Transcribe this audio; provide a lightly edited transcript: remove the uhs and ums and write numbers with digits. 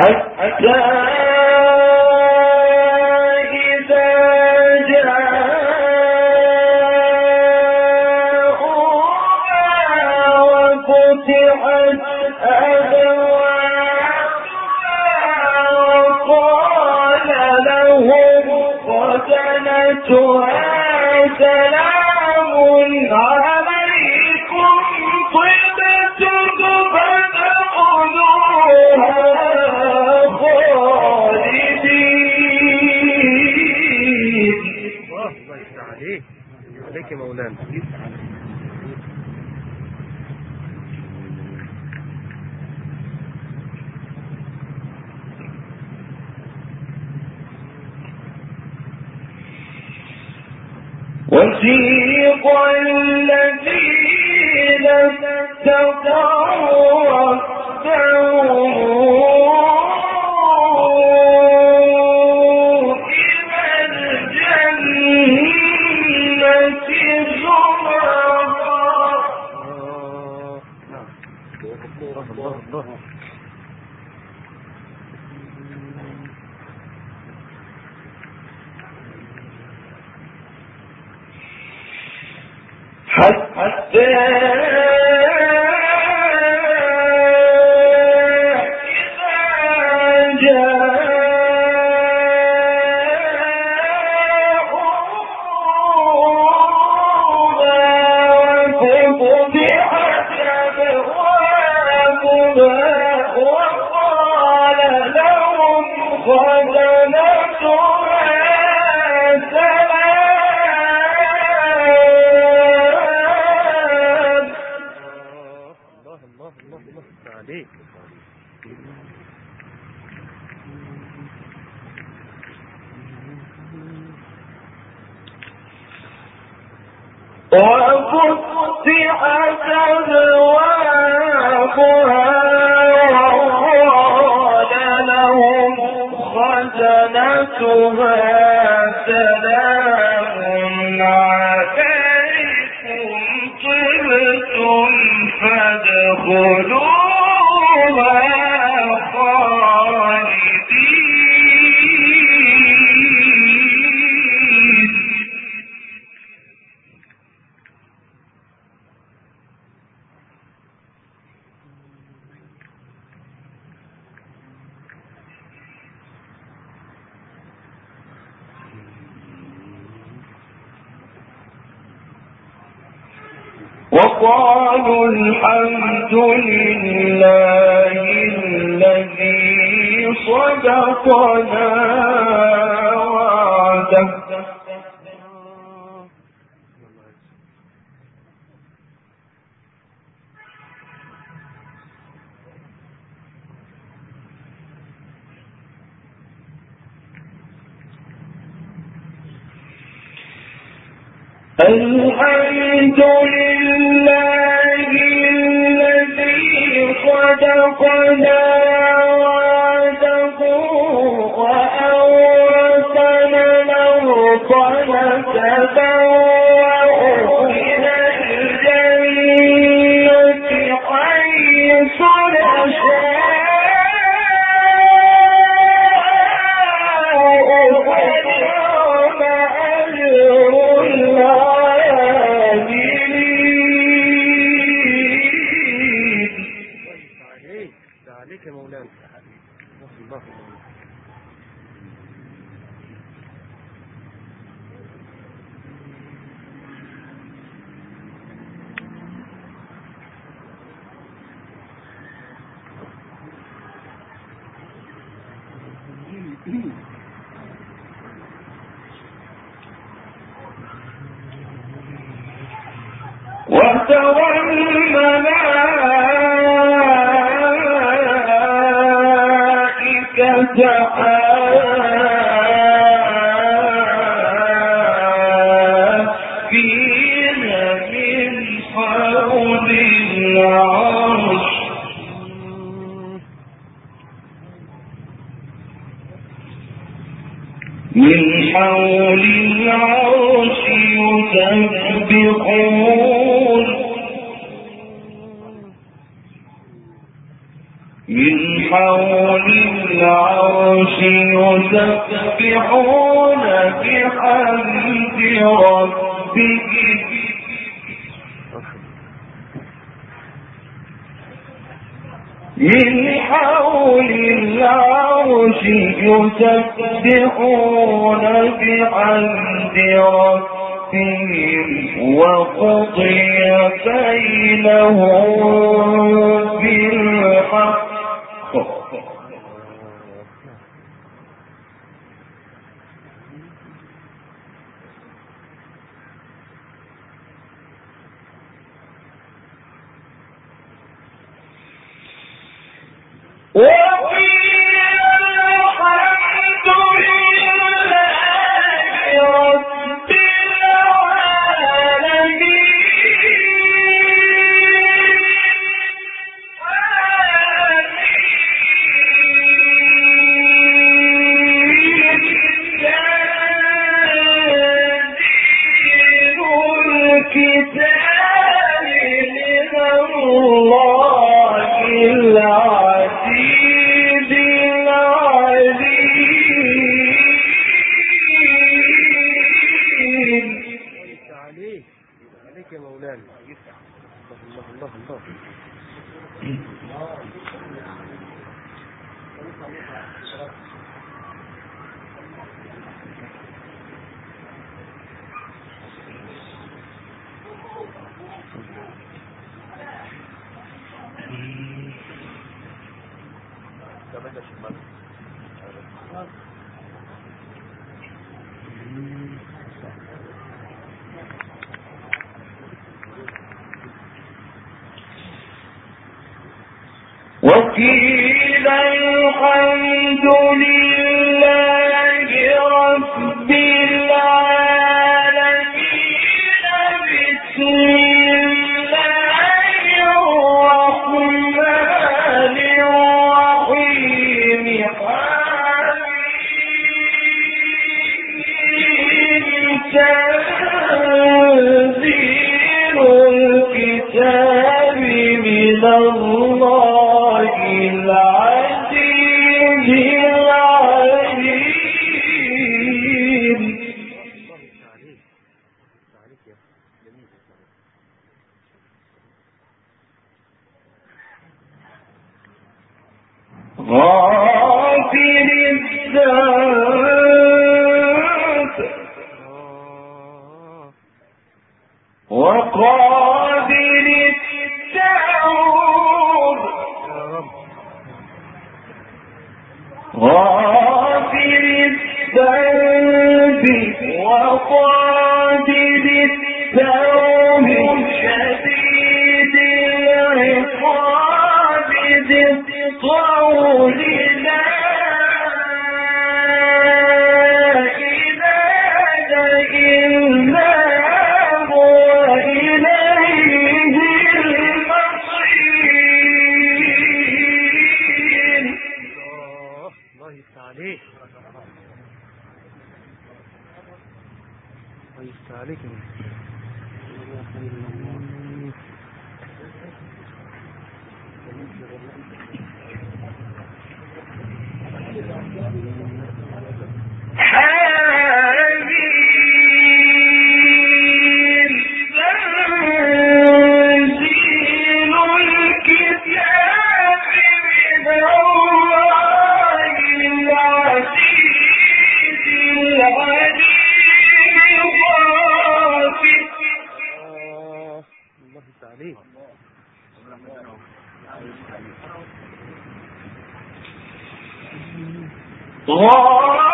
حتى إذا جاءوها وفتحت أبوابها وقال لهم خزنتها سلام عليكم طبتم فادخلوها خالدين. الله يفتح عليك يا مولانا. وسيق الذين اتقوا ربهم إلى الجنة زمرا حتى وفتحت أبوابها وقال لهم خزنتها سلام عليكم طبتم فادخلوها خالدين. وقالوا الحمد لله الذي صدقنا وعده الحمد لله الذي صدقنا وعده وأورثنا الأرض نتبوأ من الجنة حيث نشاء عليك يا مولانا. الله وترى الملائكة حافين من حول العرش يسبحون من حول العرش يسبحون بحمد ربهم من حول العرش يسبحون بحمد ربهم وقضي بينهم بالحق وقيل الحمد لله رب العالمين بسم الله الرحمن الرحيم تنزيل الكتاب من الله العزيز العليم غافر الذنب وقادر التوب غافر الذنب وقادر التوب شديد العقاب ذي الطول لا إله إلا هو إليه المصير. الله يفتح عليك الله يفتح عليك تنزيل الكتاب من الله العزيز العليم الله يفتح عليك غافر